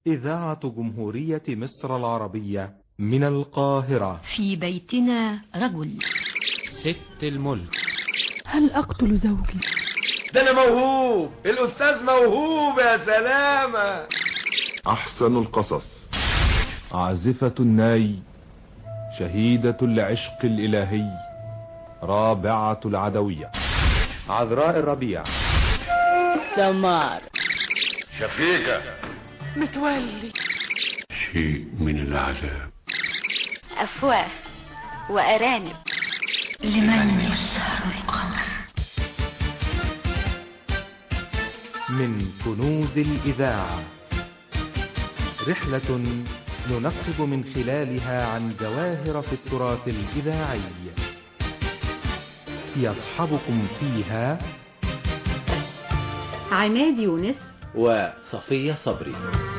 إذاعة جمهورية مصر العربية من القاهرة. في بيتنا رجل. ست الملك. هل أقتل زوجي؟ ده أنا موهوب، الأستاذ موهوب يا سلامة. أحسن القصص. عازفة الناي، شهيدة العشق الإلهي، رابعة العدوية، عذراء الربيع، سمار، شفيقة، متولي، شيء من العذاب، أفواه وأرانب، لمن يسهر القمر. من كنوز الإذاعة، رحلة ننقب من خلالها عن جواهر في التراث الإذاعي، يصحبكم فيها عماد يونس وصفية صبري.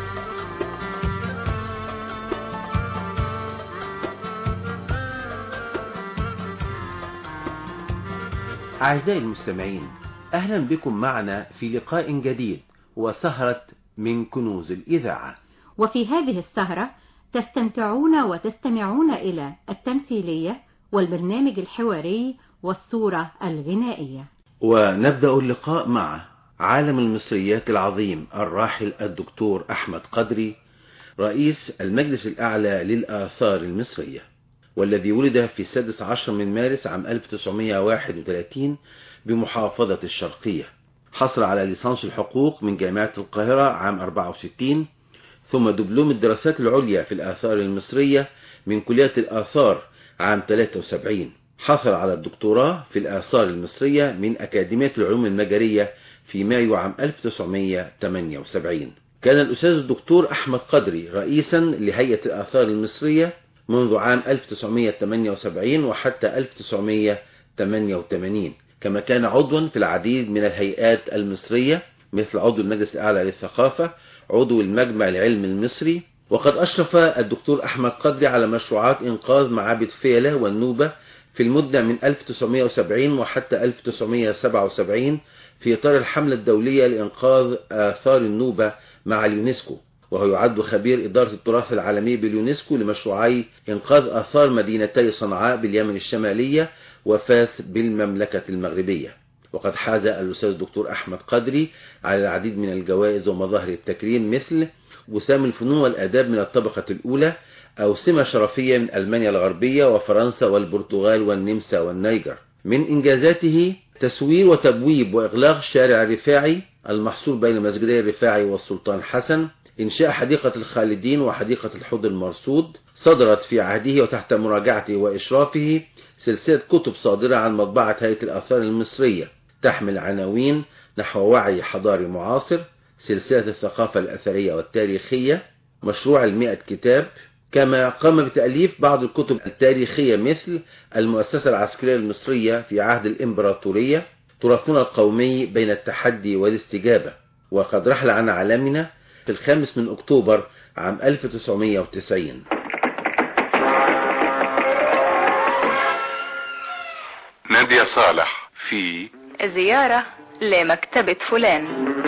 أعزائي المستمعين، أهلا بكم معنا في لقاء جديد وسهرة من كنوز الإذاعة. وفي هذه السهرة تستمتعون وتستمعون إلى التمثيلية والبرنامج الحواري والصورة الغنائية. ونبدأ اللقاء مع عالم المصريات العظيم الراحل الدكتور أحمد قدري، رئيس المجلس الأعلى للآثار المصرية، والذي ولد في 16 من مارس عام 1931 بمحافظة الشرقية. حصل على ليسانس الحقوق من جامعة القاهرة عام 64، ثم دبلوم الدراسات العليا في الآثار المصرية من كلية الآثار عام 73. حصل على الدكتوراه في الآثار المصرية من أكاديمية العلوم المجرية في مايو عام 1978. كان الأستاذ الدكتور أحمد قدري رئيسا لهيئة الآثار المصرية منذ عام 1978 وحتى 1988، كما كان عضوا في العديد من الهيئات المصرية مثل عضو المجلس الأعلى للثقافة، عضو المجمع العلمي المصري. وقد أشرف الدكتور أحمد قدري على مشروعات إنقاذ معابد فيلة والنوبة في المدة من 1970 وحتى 1977 في إطار الحملة الدولية لإنقاذ آثار النوبة مع اليونسكو، وهو يعد خبير إدارة التراث العالمي باليونسكو لمشروعي إنقاذ آثار مدينتي صنعاء باليمن الشمالية وفاس بالمملكة المغربية. وقد حاز الأستاذ الدكتور أحمد قدري على العديد من الجوائز ومظاهر التكريم مثل وسام الفنون والآداب من الطبقة الأولى، أو سمة شرفية من ألمانيا الغربية وفرنسا والبرتغال والنمسا والنيجر. من إنجازاته تسوير وتبويب وإغلاق شارع الرفاعي المحصور بين مسجدي الرفاعي والسلطان حسن، إنشاء حديقة الخالدين وحديقة الحوض المرصود. صدرت في عهده وتحت مراجعته وإشرافه سلسلة كتب صادرة عن مطبعة هيئة الآثار المصرية تحمل عناوين نحو وعي حضاري معاصر، سلسلة الثقافة الأثرية والتاريخية، مشروع 100 كتاب. كما قام بتأليف بعض الكتب التاريخية مثل المؤسسة العسكرية المصرية في عهد الإمبراطورية، تراثنا القومي بين التحدي والاستجابة. وقد رحل عن عالمنا في 5 من أكتوبر عام 1990. نادية صالح في زيارة لمكتبة فلان.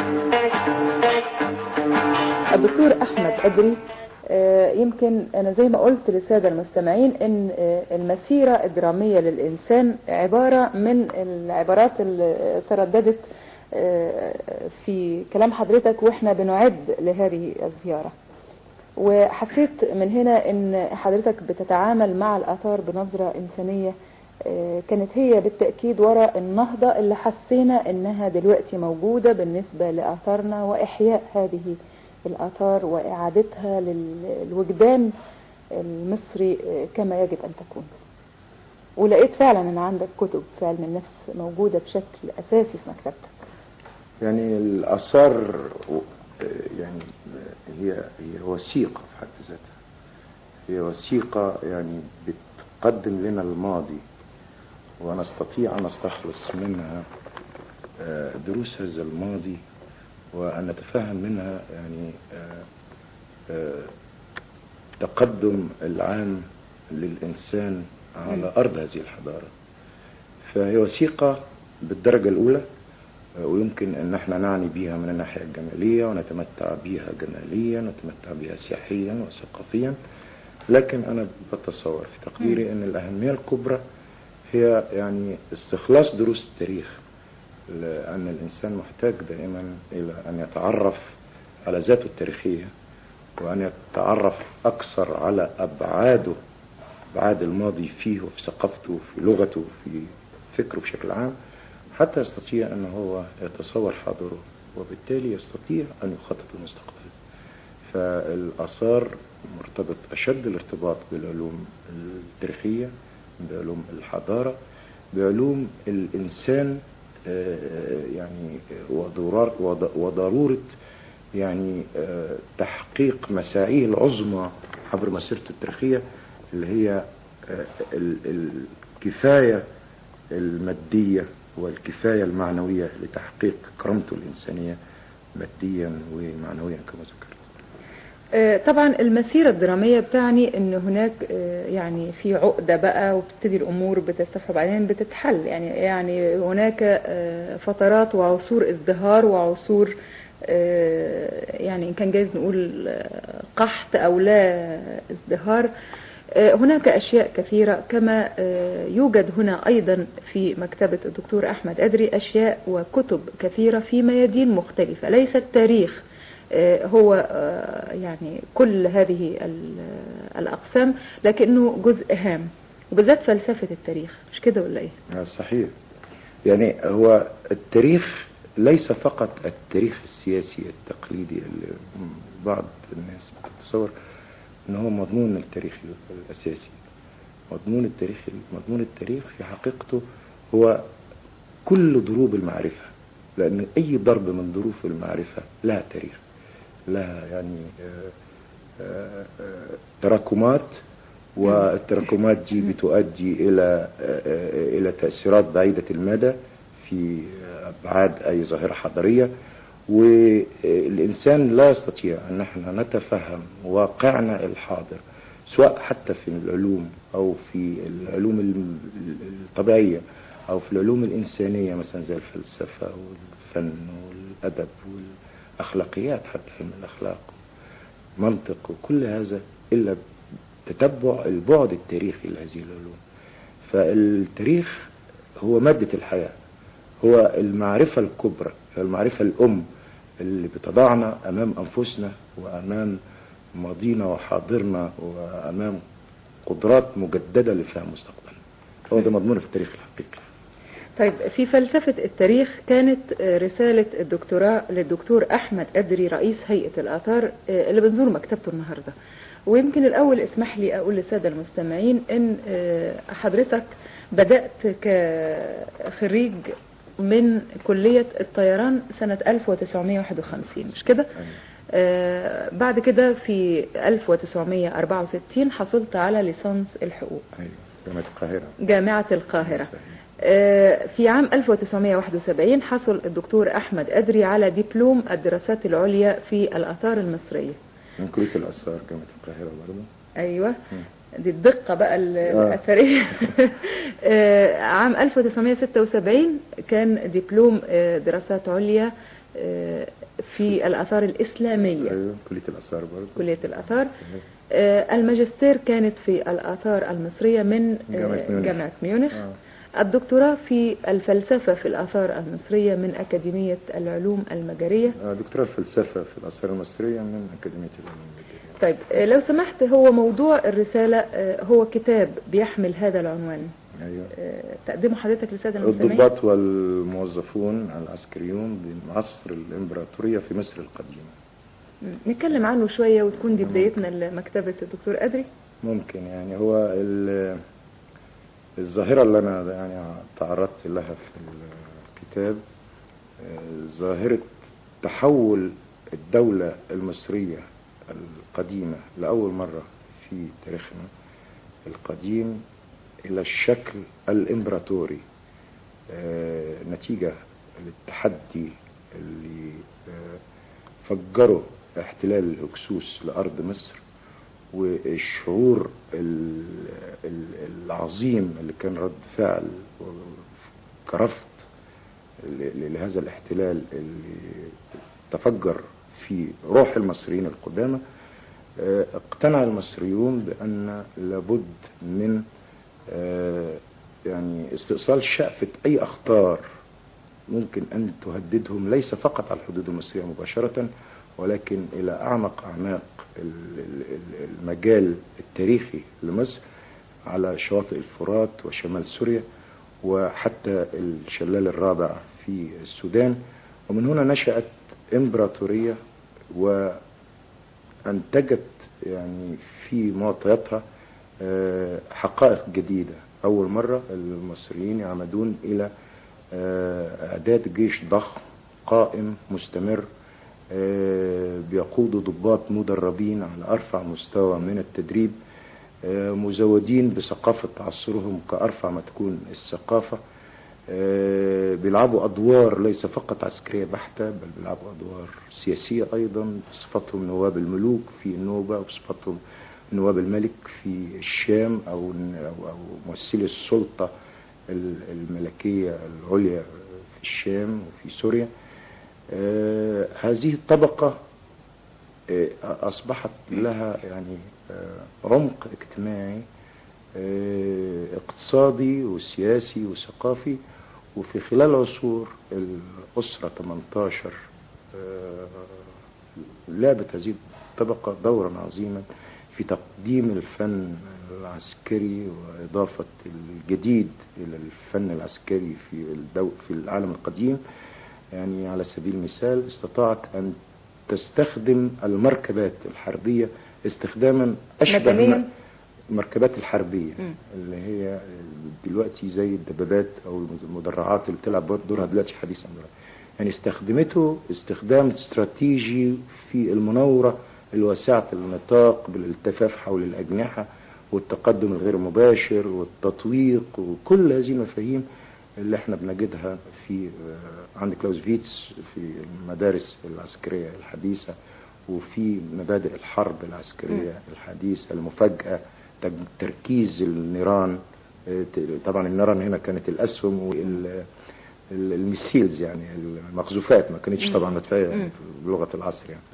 الدكتور أحمد قدري، يمكن أنا زي ما قلت للسادة المستمعين إن المسيرة الدرامية للإنسان عبارة من العبارات اللي ترددت في كلام حضرتك وإحنا بنعد لهذه الزيارة، وحسيت من هنا إن حضرتك بتتعامل مع الآثار بنظرة إنسانية كانت هي بالتأكيد وراء النهضة اللي حسينا إنها دلوقتي موجودة بالنسبة لآثارنا، وإحياء هذه الآثار وإعادتها للوجدان المصري كما يجب أن تكون. ولقيت فعلا أن عندك كتب في علم النفس موجودة بشكل أساسي في مكتبتك. يعني الآثار يعني هي وثيقة في حد ذاتها، هي وثيقة يعني بتقدم لنا الماضي ونستطيع أن نستخلص منها دروس هذا الماضي وأن نتفهم منها يعني تقدم العام للإنسان على أرض هذه الحضارة. فهي وثيقة بالدرجة الأولى، ويمكن ان احنا نعني بيها من الناحية الجمالية ونتمتع بيها جماليا ونتمتع بيها سياحيا وثقافيا، لكن انا بتصور في تقديري ان الاهمية الكبرى هي يعني استخلاص دروس التاريخ، لان الانسان محتاج دائما الى ان يتعرف على ذاته التاريخية، وان يتعرف اكثر على ابعاد الماضي فيه وفي ثقافته وفي لغته وفي فكره بشكل عام، حتى يستطيع أن هو يتصور حاضره، وبالتالي يستطيع أن يخطط المستقبل. فالآثار مرتبط أشد الارتباط بالعلوم التاريخية، بعلوم الحضارة، بعلوم الإنسان، يعني وضرورة يعني تحقيق مساعيه العظمى عبر مسيرته التاريخية، اللي هي الكفاية المادية والكفاية المعنوية لتحقيق كرامته الإنسانية ماديا ومعنويا كما ذكرت. طبعا المسيرة الدرامية بتعني ان هناك يعني في عقدة بقى، وبتبتدي الامور بتستفحى بعدين بتتحل، يعني هناك فترات وعصور ازدهار وعصور يعني ان كان جايز نقول قحط او لا ازدهار. هناك أشياء كثيرة، كما يوجد هنا أيضا في مكتبة الدكتور أحمد أدري أشياء وكتب كثيرة في ميادين مختلفة، ليس التاريخ هو يعني كل هذه الأقسام، لكنه جزء هام، وبالذات فلسفة التاريخ، مش كده ولا إيه؟ صحيح. يعني هو التاريخ ليس فقط التاريخ السياسي التقليدي اللي بعض الناس بتتصور ان هو مضمون التاريخ الاساسي. مضمون التاريخ في حقيقته هو كل ضروب المعرفة، لان اي ضرب من ضروب المعرفة لها تاريخ، لها يعني تراكمات، والتراكمات دي بتؤدي الى تأثيرات بعيدة المدى في ابعاد اي ظاهرة حضارية. والإنسان لا يستطيع أن احنا نتفهم واقعنا الحاضر، سواء حتى في العلوم أو في العلوم الطبيعية أو في العلوم الإنسانية، مثلا زي الفلسفة والفن والأدب والأخلاقيات، حتى علم الأخلاق، منطق وكل هذا، إلا تتبع البعد التاريخي لهذه العلوم. فالتاريخ هو مادة الحياة، هو المعرفة الكبرى، المعرفة الأم اللي بتضعنا أمام أنفسنا وأمام ماضينا وحاضرنا وأمام قدرات مجددة لفهم مستقبلنا. هو ده مضمون في التاريخ الحقيقي. طيب، في فلسفة التاريخ كانت رسالة الدكتوراه للدكتور أحمد أدري رئيس هيئة الآثار اللي بنزور مكتبته النهاردة. ويمكن الأول اسمح لي أقول للسادة المستمعين إن حضرتك بدأت كخريج من كلية الطيران سنة 1951، مش كده؟ بعد كده في 1964 حصلت على ليسانس الحقوق. جامعة القاهرة. في عام 1971 حصل الدكتور أحمد أدري على دبلوم الدراسات العليا في الآثار المصرية من كلية الآثار جامعة القاهرة برضه. أيوة، دي الدقة بقى الأثرية. عام 1976 كان دبلوم دراسات عليا في الآثار الإسلامية. أيوة، كلية الآثار برضه. كلية الآثار. الماجستير كانت في الآثار المصرية من جامعة ميونخ. الدكتوراه في الفلسفة في الآثار المصرية من أكاديمية العلوم المجرية. دكتوراه الفلسفة في الآثار المصرية من أكاديمية العلوم المجرية. طيب، لو سمحت، هو موضوع الرسالة هو كتاب بيحمل هذا العنوان. أيوة. تقدمه حضرتك للسادة المستمعين. الضباط والموظفون العسكريون بمصر الإمبراطورية في مصر القديمة. نتكلم عنه شوية وتكون دي بدايتنا لمكتبة الدكتور أدري. ممكن. يعني هو الظاهرة اللي أنا يعني تعرضت لها في الكتاب ظاهرة تحول الدولة المصرية القديمة لأول مرة في تاريخنا القديم إلى الشكل الإمبراطوري، نتيجة للتحدي اللي فجره احتلال الهكسوس لأرض مصر، والشعور العظيم اللي كان رد فعل كرفض لهذا الاحتلال اللي تفجر في روح المصريين القدامى، اقتنع المصريون بأن لابد من يعني استئصال شأفة أي أخطار ممكن أن تهددهم، ليس فقط على الحدود المصرية مباشرة، ولكن إلى أعمق أعماق المجال التاريخي لمصر، على شواطئ الفرات وشمال سوريا وحتى الشلال الرابع في السودان. ومن هنا نشأت إمبراطورية وأنتجت يعني في معطياتها حقائق جديدة. أول مرة المصريين يعمدون إلى إعداد جيش ضخم قائم مستمر بيقودوا ضباط مدربين على أرفع مستوى من التدريب، مزودين بثقافة عصرهم كأرفع ما تكون الثقافة، بيلعبوا أدوار ليس فقط عسكرية بحتة، بل بيلعبوا أدوار سياسية أيضا بصفتهم نواب الملوك في النوبة، وبصفتهم نواب الملك في الشام أو ممثلي السلطة الملكية العليا في الشام وفي سوريا. هذه الطبقة أصبحت لها يعني عمق اجتماعي اقتصادي وسياسي وثقافي. وفي خلال عصور الأسرة 18 لعبت هذه الطبقة دورا عظيما في تقديم الفن العسكري وإضافة الجديد إلى الفن العسكري في العالم القديم. يعني على سبيل المثال استطاعت أن تستخدم المركبات الحربية استخداما أشبه المركبات الحربية اللي هي دلوقتي زي الدبابات أو المدرعات اللي بتلعب دورها دلوقتي حديثا. يعني استخدمته استخدام استراتيجي في المناورة الواسعة النطاق بالالتفاف حول الأجنحة والتقدم الغير مباشر والتطويق وكل هذه المفاهيم اللي احنا بنجدها في عند كلاوزفيتس في المدارس العسكرية الحديثة وفي مبادئ الحرب العسكرية الحديثة، المفاجأة، تركيز النيران. طبعا النيران هنا كانت الأسهم والميسيلز يعني المقذوفات، ما كانتش طبعا مدفعية بلغة العصر يعني.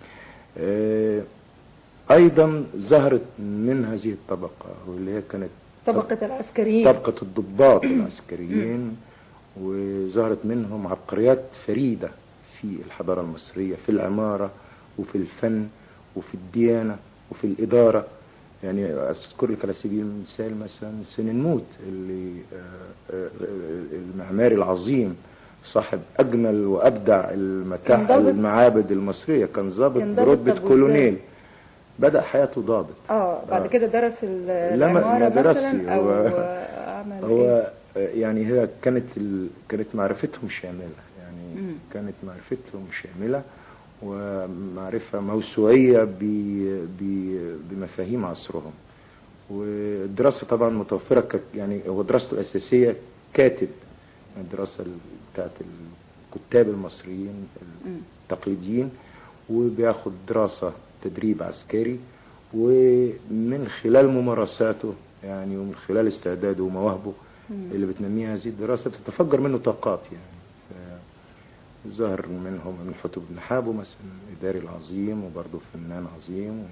أيضا ظهرت من هذه الطبقة واللي هي كانت طبقة العسكريين، طبقة الضباط العسكريين، وظهرت منهم عبقريات فريدة في الحضارة المصرية في العمارة وفي الفن وفي الديانة وفي الإدارة. يعني أذكر لك على سبيل المثال مثلا سننموت اللي المعماري العظيم صاحب أجمل وأبدع المعابد المصرية، كان ضابط برتبة كولونيل، بدأ حياته ضابط. بعد كده درس العمارة مثلا أو عمل هو يعني هي كانت معرفتهم شاملة، يعني كانت معرفتهم شاملة ومعرفة موسوعية بمفاهيم عصرهم. والدراسة طبعا متوفرة، يعني هو دراسته الأساسية كاتب، الدراسة بتاعت الكتاب المصريين التقليديين، وبياخد دراسة تدريب عسكري، ومن خلال ممارساته يعني ومن خلال استعداده ومواهبه اللي بتنميها هذه الدراسة بتتفجر منه طاقات. يعني ظهر منهم ابن حتب بن حابو مثلا إداري العظيم وبرضه فنان عظيم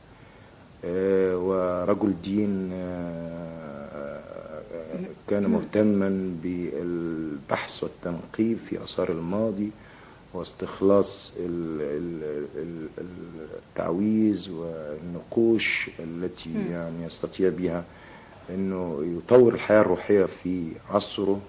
ورجل دين كان مهتما بالبحث والتنقيب في آثار الماضي واستخلاص التعويذ والنقوش التي يعني يستطيع بها انه يطور الحياة الروحية في عصره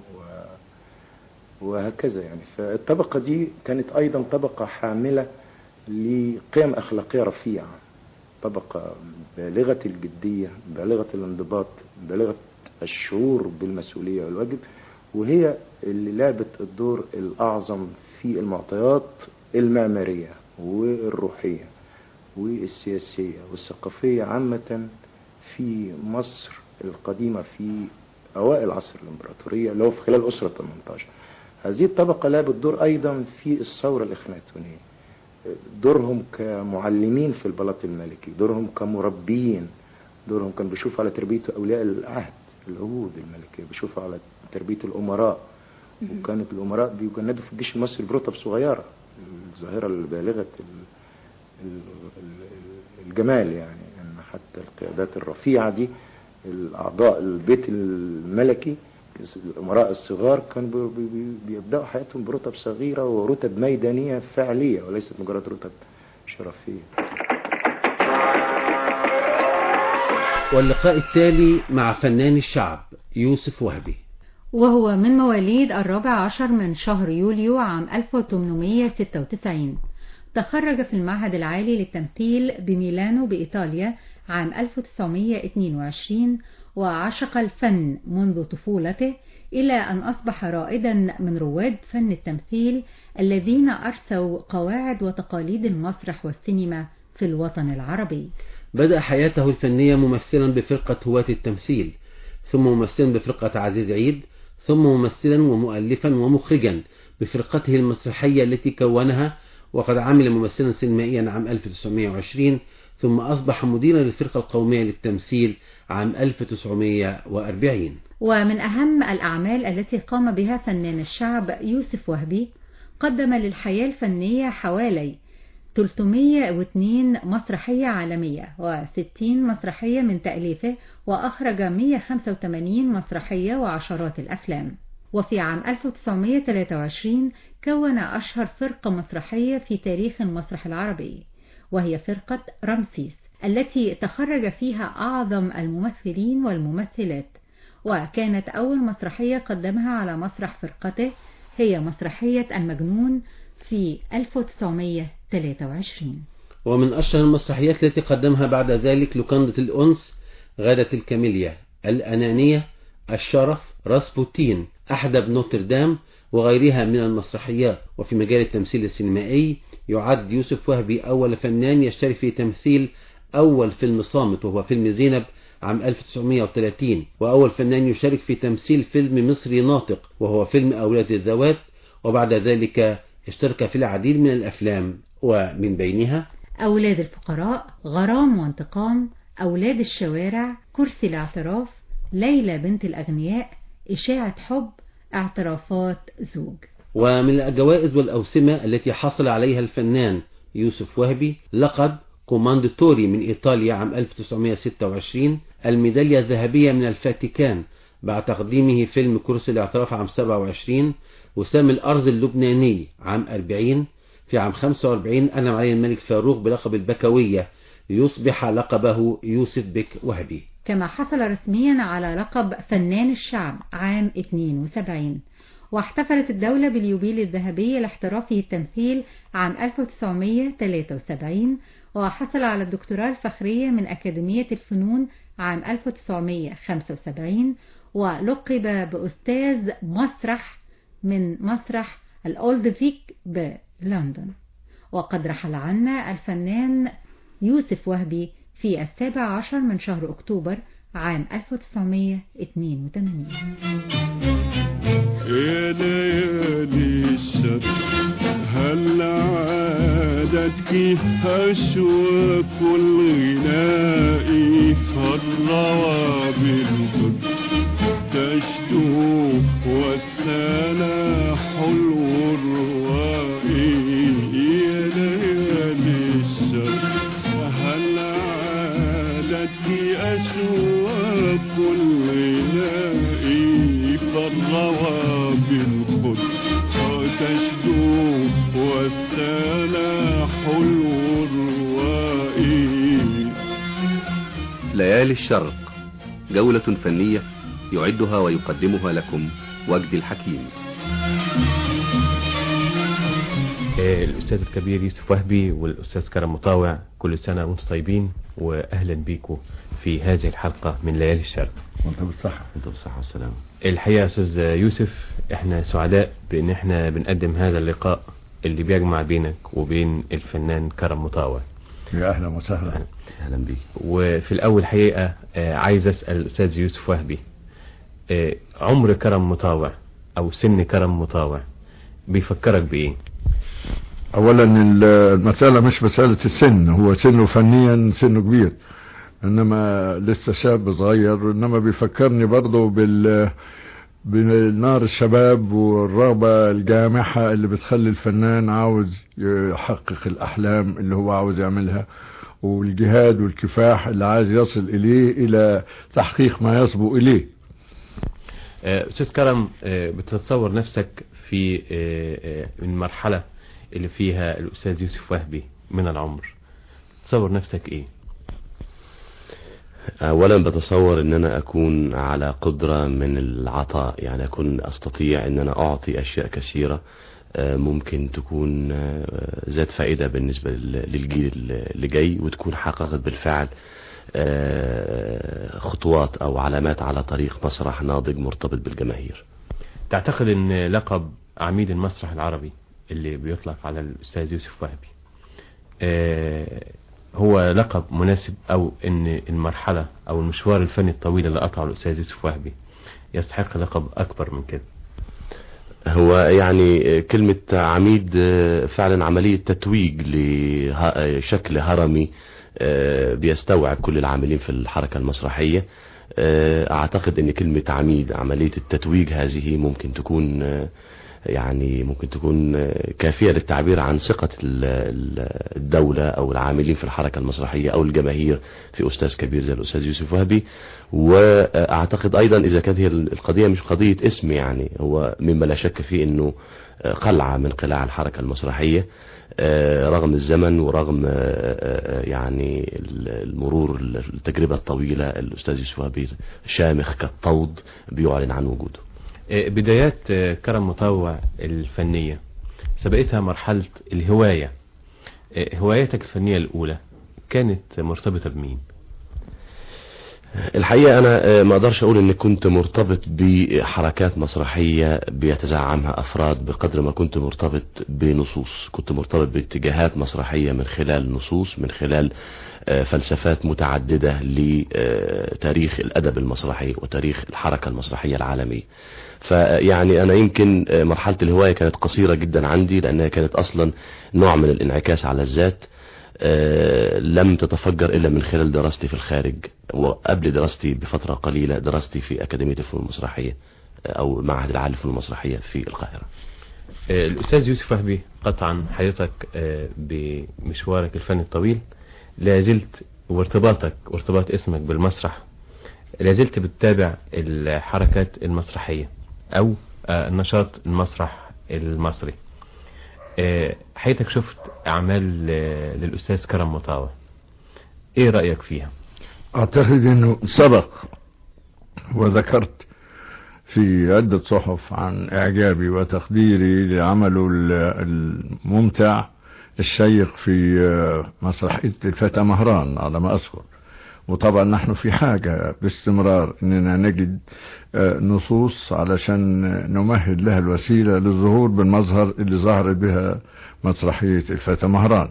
وهكذا. يعني فالطبقة دي كانت ايضا طبقة حاملة لقيم اخلاقية رفيعة، طبقة بالغة الجدية، بالغة الانضباط، بالغة الشعور بالمسؤولية والواجب، وهي اللي لعبت الدور الاعظم في المعطيات المعمارية والروحية والسياسية والثقافية عامة في مصر القديمة في أوائل عصر الإمبراطورية اللي هو في خلال أسرة 18. هذه الطبقة لعبت دور أيضا في الثورة الإخناتونية، دورهم كمعلمين في البلاط الملكي، دورهم كمربيين، دورهم كان بيشوفوا على تربية أولياء العهد العهود الملكية، بيشوفوا على تربية الأمراء وكانت الأمراء بيجندوا في الجيش المصري برتب صغيرة، الظاهرة البالغة الجمال، يعني أن حتى القيادات الرفيعة دي الأعضاء البيت الملكي الأمراء الصغار كانوا بيبدأوا حياتهم برتب صغيرة ورتب ميدانية فعلية وليست مجرد رتب شرفية. واللقاء التالي مع فنان الشعب يوسف وهبي، وهو من مواليد 14 من شهر يوليو عام 1896. تخرج في المعهد العالي للتمثيل بميلانو بإيطاليا عام 1922، وعشق الفن منذ طفولته إلى أن أصبح رائدا من رواد فن التمثيل الذين أرسوا قواعد وتقاليد المسرح والسينما في الوطن العربي. بدأ حياته الفنية ممثلا بفرقة هواة التمثيل، ثم ممثلا بفرقة عزيز عيد، ثم ممثلا ومؤلفا ومخرجا بفرقته المسرحية التي كونها، وقد عمل ممثلا سينمائيا عام 1920، ثم أصبح مديرا للفرقة القومية للتمثيل عام 1940. ومن أهم الأعمال التي قام بها فنان الشعب يوسف وهبي، قدم للحياة الفنية حوالي 302 مسرحية عالمية و60 مسرحية من تأليفه، وأخرج 185 مسرحية وعشرات الأفلام. وفي عام 1923 كون أشهر فرقة مسرحية في تاريخ المسرح العربي، وهي فرقة رمسيس، التي تخرج فيها أعظم الممثلين والممثلات. وكانت أول مسرحية قدمها على مسرح فرقته هي مسرحية المجنون في 1923. ومن أشهر المسرحيات التي قدمها بعد ذلك لوكندة الأنس، غادة الكاميليا، الأنانية، الشرف، راسبوتين، أحدب نوتردام، وغيرها من المسرحيات. وفي مجال التمثيل السينمائي يعد يوسف وهبي أول فنان يشترك في تمثيل أول فيلم صامت، وهو فيلم زينب عام 1930، وأول فنان يشارك في تمثيل فيلم مصري ناطق وهو فيلم أولاد الذوات. وبعد ذلك اشترك في العديد من الأفلام، ومن بينها أولاد الفقراء، غرام وانتقام، أولاد الشوارع، كرسي الاعتراف، ليلى بنت الأغنياء، إشاعة حب، اعترافات زوج. ومن الجوائز والأوسمة التي حصل عليها الفنان يوسف وهبي لقب كوماندتوري من إيطاليا عام 1926، الميدالية الذهبية من الفاتيكان بعد تقديمه فيلم كرسي الاعتراف عام 27، وسام الأرز اللبناني عام 40. في عام 45 أنعم عليه الملك فاروق بلقب البكوية ليصبح لقبه يوسف بك وهبي. كما حصل رسميا على لقب فنان الشعب عام 72. واحتفلت الدولة باليوبيل الذهبي لاحترافه التمثيل عام 1973، وحصل على الدكتوراه الفخرية من أكاديمية الفنون عام 1975، ولقب بأستاذ مسرح من مسرح الأولد فيك بلندن. وقد رحل عنا الفنان يوسف وهبي في 17 من شهر أكتوبر عام 1982. يا ليالي الشر هل عادتك أشواق الغناء فالروى بالقد تشدو والسنا حلو الروائي. يا ليالي الشر هل عادتك أشواق الغناء فالروى بالخد تشدو والسنا حلو الروائي. ليالي الشرق، جولة فنية يعدها ويقدمها لكم وجدي الحكيم. الأستاذ الكبير يوسف وهبي والأستاذ كرم مطاوع، كل سنة وانتم طيبين، وأهلا بيكم في هذه الحلقة من ليالي الشرق. وانت بالصحة. وانت بالصحة والسلام. الحقيقة أستاذ يوسف، احنا سعداء بأن احنا بنقدم هذا اللقاء اللي بيجمع بينك وبين الفنان كرم مطاوع. يا أهلا وسهلا. أهلا بيك. وفي الأول حقيقة عايز أسأل الأستاذ يوسف وهبي، عمر كرم مطاوع أو سن كرم مطاوع بيفكرك بإيه؟ أولا المسألة مش مسألة السن، هو سنه فنيا سنه كبير، إنما لسه شاب صغير، إنما بيفكرني برضه بنار الشباب والرغبة الجامحة اللي بتخلي الفنان عاوز يحقق الأحلام اللي هو عاوز يعملها، والجهاد والكفاح اللي عايز يصل إليه إلى تحقيق ما يصبو إليه. أستاذ كرم، بتتصور نفسك في المرحلة اللي فيها الأستاذ يوسف وهبي من العمر، تصور نفسك إيه؟ اولا بتصور ان انا اكون على قدرة من العطاء، يعني اكون استطيع ان انا اعطي اشياء كثيرة ممكن تكون ذات فائدة بالنسبة للجيل اللي جاي، وتكون حققت بالفعل خطوات او علامات على طريق مسرح ناضج مرتبط بالجماهير. تعتقد ان لقب عميد المسرح العربي اللي بيطلق على الاستاذ يوسف وهبي هو لقب مناسب، او ان المرحلة او المشوار الفني الطويل اللي قطعه الاستاذ يوسف وهبي يستحق لقب اكبر من كده؟ هو يعني كلمة عميد فعلا عملية تتويج لشكل هرمي بيستوعب كل العاملين في الحركة المسرحية. اعتقد ان كلمة عميد، عملية التتويج هذه ممكن تكون كافية للتعبير عن ثقة الدولة او العاملين في الحركة المسرحية او الجماهير في استاذ كبير زي الاستاذ يوسف وهبي. واعتقد ايضا اذا كانت هي القضية مش قضية اسم، يعني هو مما لا شك فيه انه قلعة من قلاع الحركة المسرحية رغم الزمن ورغم يعني المرور التجربة الطويلة. الاستاذ يوسف وهبي شامخ كالطود بيعلن عن وجوده. بدايات كرم مطوع الفنية سبقتها مرحلة الهواية. هوايتك الفنية الأولى كانت مرتبطة بمين؟ الحقيقة أنا ما أقدرش أقول إن كنت مرتبط بحركات مسرحية بيتزعمها أفراد بقدر ما كنت مرتبط بنصوص، كنت مرتبط باتجاهات مسرحية من خلال نصوص، من خلال فلسفات متعددة لتاريخ الأدب المسرحي وتاريخ الحركة المسرحية العالمية. فيعني أنا يمكن مرحلة الهواية كانت قصيرة جدا عندي، لأنها كانت أصلا نوع من الانعكاس على الذات لم تتفجر إلا من خلال دراستي في الخارج، وقبل دراستي بفترة قليلة دراستي في أكاديمية الفنون المسرحية أو معهد العالي للفنون المسرحية في القاهرة. الأستاذ يوسف وهبي، قطعا حياتك بمشوارك الفني الطويل لازلت وارتباط اسمك بالمسرح، لازلت بتتابع الحركات المسرحية أو نشاط المسرح المصري. حياتك شفت أعمال للأستاذ كرم مطاوع، إيه رأيك فيها؟ أعتقد أنه سبق وذكرت في عدة صحف عن إعجابي وتقديري لعمله الممتع الشيق في مسرحية الفتى مهران على ما أذكر. وطبعا نحن في حاجة باستمرار أننا نجد نصوص علشان نمهد لها الوسيلة للظهور بالمظهر اللي ظهرت بها مسرحية الفتى مهران.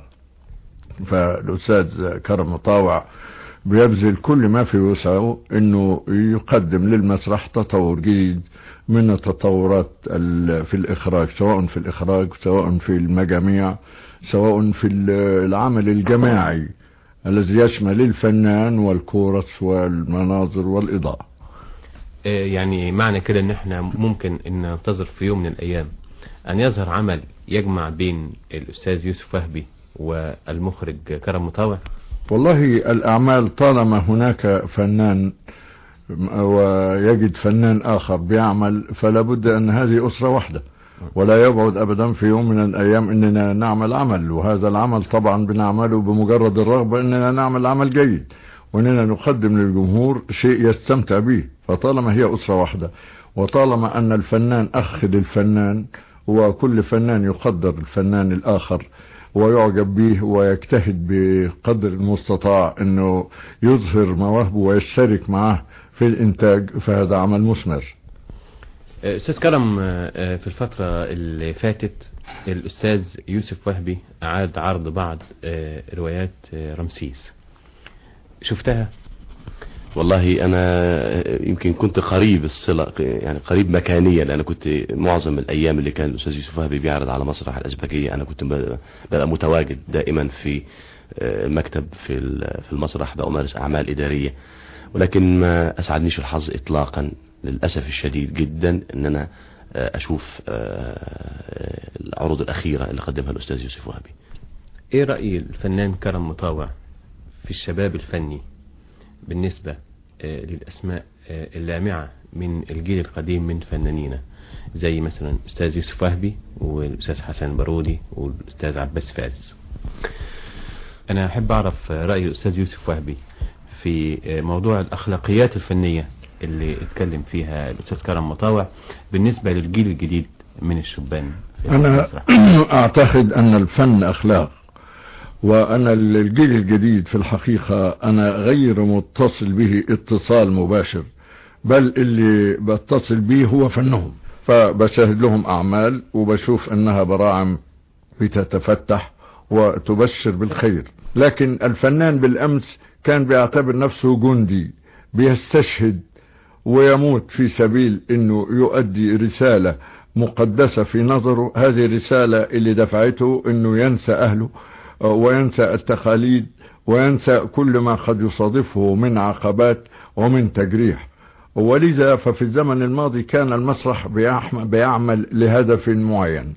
فالأستاذ كرم مطاوع بيبذل كل ما في وسعه أنه يقدم للمسرح تطور جديد من التطورات في الإخراج، سواء في الإخراج سواء في المجاميع سواء في العمل الجماعي الذي يشمل الفنان والكورس والمناظر والإضاءة. يعني معنى كده ان احنا ممكن ان ننتظر في يوم من الايام ان يظهر عمل يجمع بين الاستاذ يوسف وهبي والمخرج كرم مطاوع؟ والله الأعمال طالما هناك فنان ويجد فنان آخر بيعمل فلا بد أن هذه أسرة واحدة، ولا يبعد أبدا في يوم من الأيام أننا نعمل عمل، وهذا العمل طبعا بنعمله بمجرد الرغبة أننا نعمل عمل جيد وأننا نقدم للجمهور شيء يستمتع به. فطالما هي أسرة واحدة، وطالما أن الفنان أخ للفنان، وكل فنان يقدر الفنان الآخر ويعجب به ويجتهد بقدر المستطاع أنه يظهر مواهبه ويشترك معه في الإنتاج، فهذا عمل مثمر. أستاذ كرم، في الفترة اللي فاتت الأستاذ يوسف وهبي أعاد عرض بعض روايات رمسيس، شفتها؟ والله أنا يمكن كنت قريب الصلة، يعني قريب مكانيا. أنا كنت معظم الأيام اللي كان الأستاذ يوسف وهبي بيعرض على مسرح الأزبكية أنا كنت ببقى متواجد دائما في المكتب في المسرح، بأمارس أعمال إدارية. ولكن ما أسعدنيش الحظ إطلاقا للأسف الشديد جدا أن أنا أشوف العروض الأخيرة اللي قدمها الأستاذ يوسف وهبي. إيه رأي الفنان كرم مطاوع في الشباب الفني بالنسبة للأسماء اللامعة من الجيل القديم من فنانين زي مثلا الأستاذ يوسف وهبي والأستاذ حسن بارودي والأستاذ عباس فارس؟ أنا أحب أعرف رأي الأستاذ يوسف وهبي في موضوع الأخلاقيات الفنية اللي اتكلم فيها الأستاذ كرم مطاوع بالنسبة للجيل الجديد من الشبان. أنا أعتقد أن الفن أخلاق، وأنا الجيل الجديد في الحقيقة أنا غير متصل به اتصال مباشر، بل اللي بتصل به هو فنهم، فبشاهد لهم أعمال وبشوف أنها براعم بتتفتح وتبشر بالخير. لكن الفنان بالأمس كان بيعتبر نفسه جندي بيستشهد ويموت في سبيل أنه يؤدي رسالة مقدسة في نظره. هذه الرسالة اللي دفعته أنه ينسى أهله وينسى التقاليد وينسى كل ما قد يصادفه من عقبات ومن تجريح. ولذا ففي الزمن الماضي كان المسرح بيعمل لهدف معين،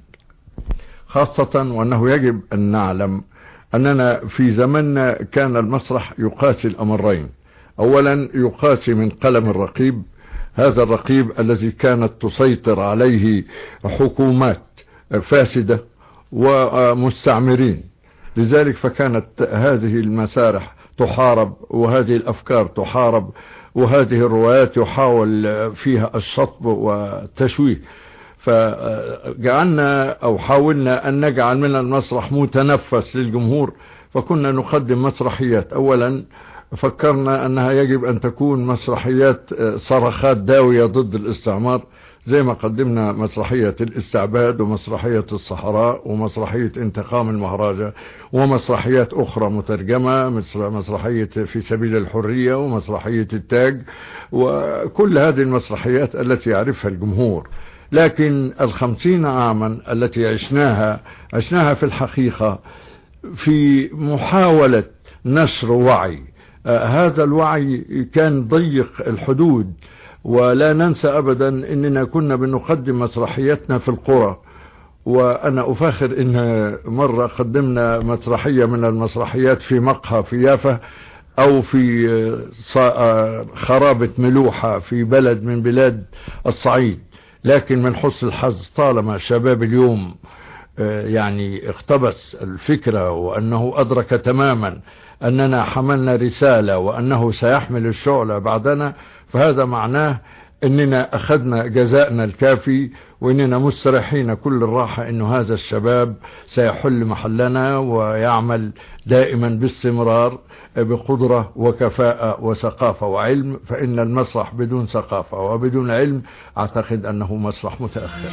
خاصة وأنه يجب أن نعلم أننا في زمننا كان المسرح يقاسي الأمرين. أولا يقاسي من قلم الرقيب، هذا الرقيب الذي كانت تسيطر عليه حكومات فاسدة ومستعمرين، لذلك فكانت هذه المسارح تحارب وهذه الأفكار تحارب وهذه الروايات يحاول فيها الشطب والتشويه. فجعلنا أو حاولنا أن نجعل من المسرح متنفس للجمهور، فكنا نقدم مسرحيات. أولا فكرنا أنها يجب أن تكون مسرحيات صرخات داوية ضد الاستعمار، زي ما قدمنا مسرحية الاستعباد ومسرحية الصحراء ومسرحية انتقام المهراجة ومسرحيات أخرى مترجمة، مسرحية في سبيل الحرية ومسرحية التاج، وكل هذه المسرحيات التي يعرفها الجمهور. لكن 50 عاما التي عشناها في الحقيقة في محاولة نشر وعي. هذا الوعي كان ضيق الحدود، ولا ننسى أبدا أننا كنا بنقدم مسرحياتنا في القرى. وأنا أفاخر أن مرة قدمنا مسرحية من المسرحيات في مقهى في يافا أو في خرابة ملوحة في بلد من بلاد الصعيد. لكن من حسن الحظ طالما شباب اليوم يعني اقتبس الفكرة وأنه أدرك تماما أننا حملنا رسالة وأنه سيحمل الشعلة بعدنا، فهذا معناه أننا أخذنا جزاءنا الكافي وأننا مستريحين كل الراحة أنه هذا الشباب سيحل محلنا ويعمل دائما باستمرار بقدرة وكفاءة وثقافة وعلم. فإن المسرح بدون ثقافة وبدون علم أعتقد أنه مسرح متأخر.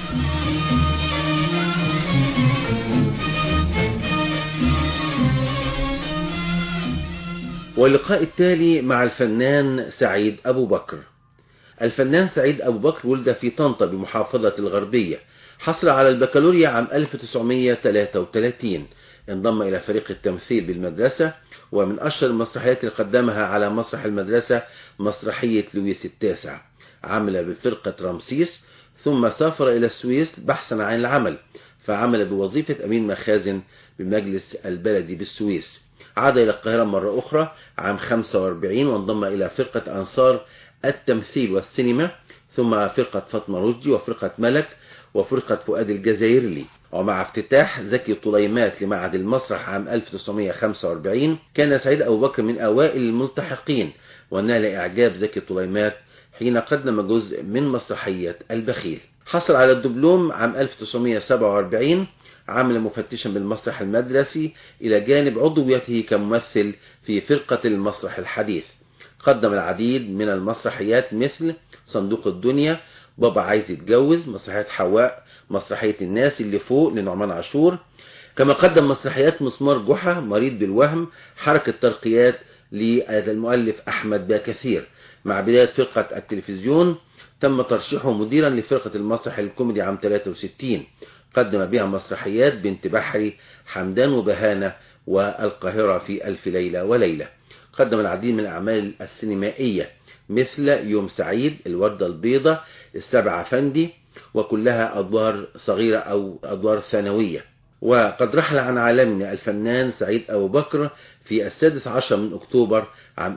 واللقاء التالي مع الفنان سعيد أبو بكر. الفنان سعيد أبو بكر ولد في طنطا بمحافظة الغربية، حصل على البكالوريا عام 1933. انضم إلى فريق التمثيل بالمدرسة، ومن أشهر المسرحيات اللي قدمها على مسرح المدرسة مسرحية لويس التاسع. عمل بفرقة رمسيس، ثم سافر إلى السويس بحثا عن العمل، فعمل بوظيفة أمين مخازن بمجلس البلدي بالسويس. عاد إلى القاهرة مرة أخرى عام 45 وانضم إلى فرقة أنصار التمثيل والسينما، ثم فرقة فاطمة رشدي وفرقة ملك وفرقة فؤاد الجزائري. ومع افتتاح زكي طليمات لمعهد المسرح عام 1945 كان سعيد أبو بكر من أوائل الملتحقين، ونال إعجاب زكي طليمات حين قدم جزء من مسرحية البخيل. حصل على الدبلوم عام 1947، عمل مفتشا بالمسرح المدرسي إلى جانب عضويته كممثل في فرقة المسرح الحديث. قدم العديد من المسرحيات مثل صندوق الدنيا، بابا عايز يتجوز، مسرحية حواء، مسرحية الناس اللي فوق لنعمان عاشور. كما قدم مسرحيات مسمار جحا، مريض بالوهم، حركة ترقيات، للمؤلف أحمد باكثير. مع بداية فرقة التلفزيون تم ترشيحه مديرا لفرقة المسرح الكوميدي عام 63. قدم بها مسرحيات بنت بحري، حمدان وبهانة، والقاهرة في ألف ليلة وليلة. قدم العديد من الأعمال السينمائية مثل يوم سعيد، الوردة البيضاء، السبع أفندي، وكلها أدوار صغيرة أو أدوار ثانوية. وقد رحل عن عالمنا الفنان سعيد أبو بكر في 16 أكتوبر عام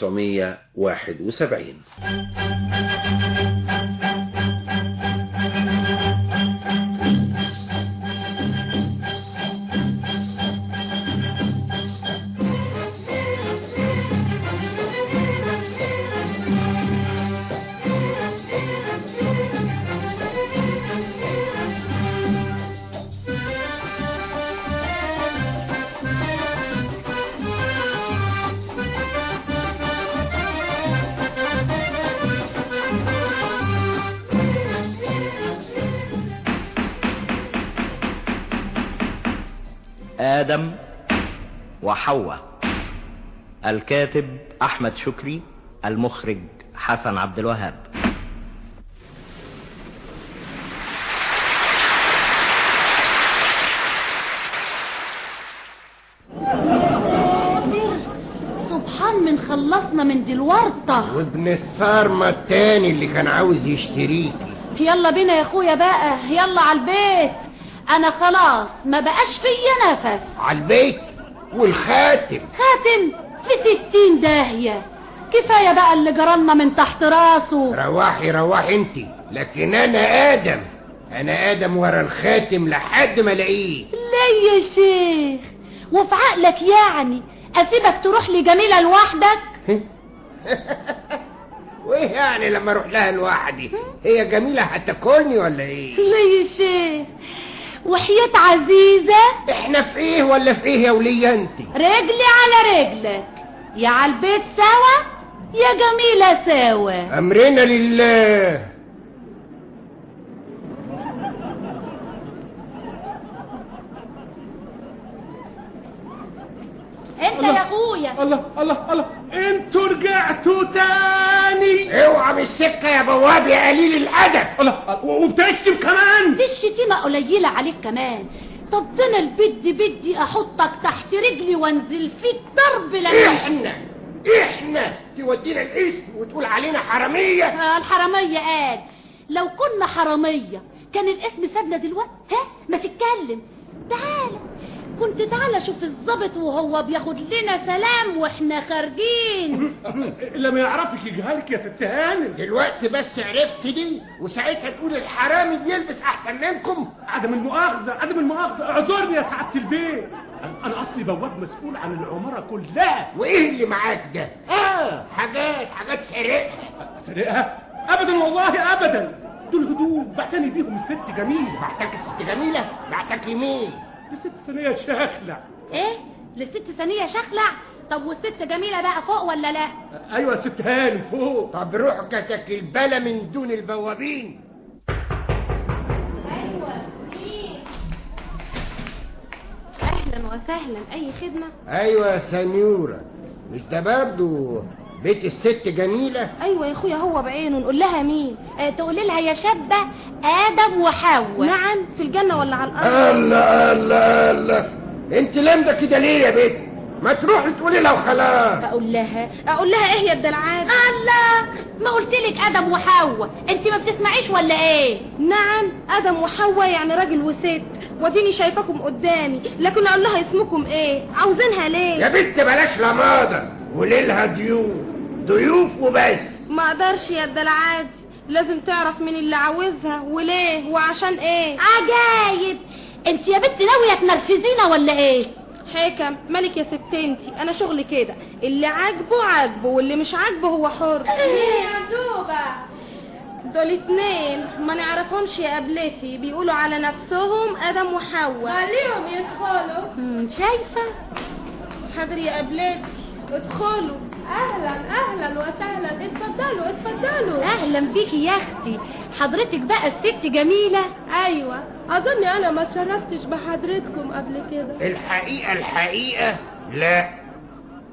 1971. آدم وحواء. الكاتب أحمد شكري، المخرج حسن عبد الوهاب. سبحان من خلصنا من دي الورطة، وابن الصارمة التاني اللي كان عاوز يشتريكي. يلا بينا يا اخويا بقى، يلا على البيت. انا خلاص ما بقاش فيا نفس. على البيت والخاتم. خاتم في 60 داهية، كفاية بقى اللي جرالنا من تحت راسه. رواحي انتي، لكن انا ادم ورا الخاتم لحد ما الاقيه. ليه يا شيخ؟ وفي عقلك يعني اسيبك تروح لجميلة لوحدك؟ وايه يعني لما اروح لها لوحدي؟ هي جميلة هتاكلني ولا ايه؟ ليه يا شيخ؟ وحياة عزيزة احنا في ايه ولا في ايه يا ولية انت؟ رجلي على رجلك، يا على البيت سوا يا جميلة سوا. امرنا لله. انت يا اخويا. الله انتوا رجعتوا تاني. اوعى من السكة يا بواب يا قليل الادب. الله، وبتشتم كمان. دي الشتيمة قليلة عليك كمان. طب ده انا بدي احطك تحت رجلي وانزل فيك ضرب لما احنا تودينا الاسم وتقول علينا حرامية. الحرامية قال لو كنا حرامية كان الاسم سابنا دلوقتي. ها ما تتكلم. تعالى شوف الضابط وهو بياخد لنا سلام واحنا خارجين. لما يعرفك يجهلك يا ست هانم. دلوقتي بس عرفت دي وساعتها تقول الحرامي بيلبس احسن منكم. عدم المؤاخذة اعذرني يا سعادة البيت. انا اصلي بواب مسؤول عن العمارة كلها. وايه اللي معاك ده؟ حاجات سرقها. ابدا والله ابدا. دول هدوم بعتني بيهم الست جميلة. بعتك الست جميلة؟ بعتك لمين؟ لست ثانية شخلع. ايه؟ لست ثانية شخلع؟ طب والست جميلة بقى فوق ولا لا؟ ايوه يا ست هانم فوق. طب روح جاتك البلا من دون البوابين. ايوه مين؟ اهلا وسهلا، اي خدمة؟ ايوه يا سنيورة، مش ده برضو بيت الست جميلة؟ ايوه يا اخويا هو بعينه. نقول لها مين؟ تقولي لها يا شابة آدم وحواء. نعم، في الجنة ولا على الأرض؟ الله انت لامده كده ليه يا بنت؟ ما تروحي تقولي لها وخلاص. اقول لها ايه يا الدلعات؟ الله، ما قلتلك آدم وحواء، انت ما بتسمعيش ولا ايه؟ نعم، آدم وحواء يعني راجل وست، وديني شايفاكم قدامي، لكن اقول لها اسمكم ايه؟ عاوزينها ليه؟ يا بنت بلاش لماضة، قولي لها ضيوف وبس. ما اقدرش يا الدلعات، لازم تعرف مين اللي عاوزها وليه وعشان ايه. عجايب، انت يا بنت ناويه تنرفزينا ولا ايه؟ حكم مالك يا ست انتي، انا شغلي كده، اللي عاجبه واللي مش عاجبه هو حر. يا زوبة دول اتنين ما نعرفهمش يا قبلتي، بيقولوا على نفسهم آدم وحواء. خليهم يدخلوا. شايفة؟ حاضر يا قبلتي، ادخلوا. اهلا وسهلا، اتفضلوا. اهلا بيكي يا اختي. حضرتك بقى الست جميلة؟ ايوه، اظني انا ما اتشرفتش بحضرتكم قبل كده. الحقيقة لا،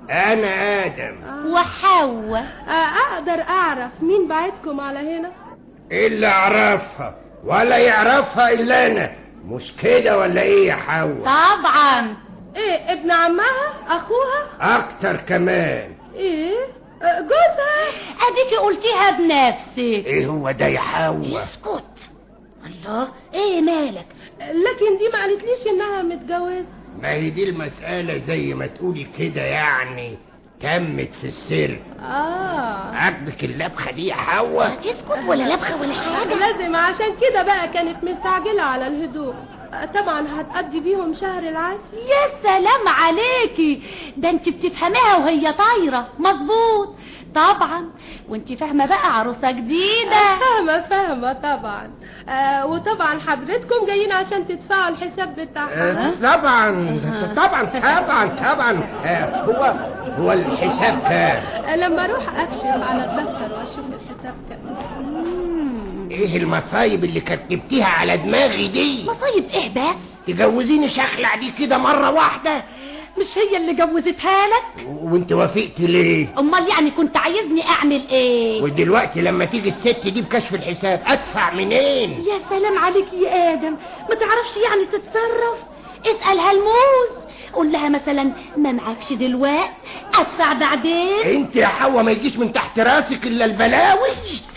انا ادم. وحواء. اقدر اعرف مين بعتكم على هنا؟ اللي اعرفها ولا يعرفها الا انا، مش كده ولا ايه يا حواء؟ طبعا. ايه ابن عمها؟ اخوها؟ اكتر كمان. ايه جوزها؟ اديكي قلتيها بنفسك. ايه هو ده يا حواء؟ اسكت. الله، ايه مالك؟ لكن دي ما قالتليش انها متجوزه. ما هي دي المسألة زي ما تقولي كده، يعني تمت في السر. عجبك اللبخة دي يا حواء؟ تسكت ولا لبخة ولا حاجة؟ لازم، عشان كده بقى كانت مستعجلة على الهدوء. طبعا هتقضي بيهم شهر العسل. يا سلام عليكي، ده انت بتفهميها وهي طايرة. مظبوط طبعا، وانت فاهمة بقى عروسة جديدة. فاهمة طبعا. وطبعا حضرتكم جايين عشان تدفعوا الحساب بتاعها. طبعا طبعا طبعا طبعا. هو الحساب كام؟ لما اروح اكشف على الدفتر واشوف الحساب كام. ايه المصايب اللي كتبتيها على دماغي دي؟ مصايب ايه بس؟ تجوزيني شخلع دي كده مرة واحدة؟ مش هي اللي جوزتها لك؟ وانت وافقت ليه؟ امال يعني كنت عايزني اعمل ايه؟ ودلوقتي لما تيجي الست دي بكشف الحساب ادفع منين؟ يا سلام عليك يا ادم، ما تعرفش يعني تتصرف؟ اسأل هالموز، قول لها مثلا ما معكش دلوقتي ادفع بعدين. انت يا حواء ما يجيش من تحت راسك الا البلاوي.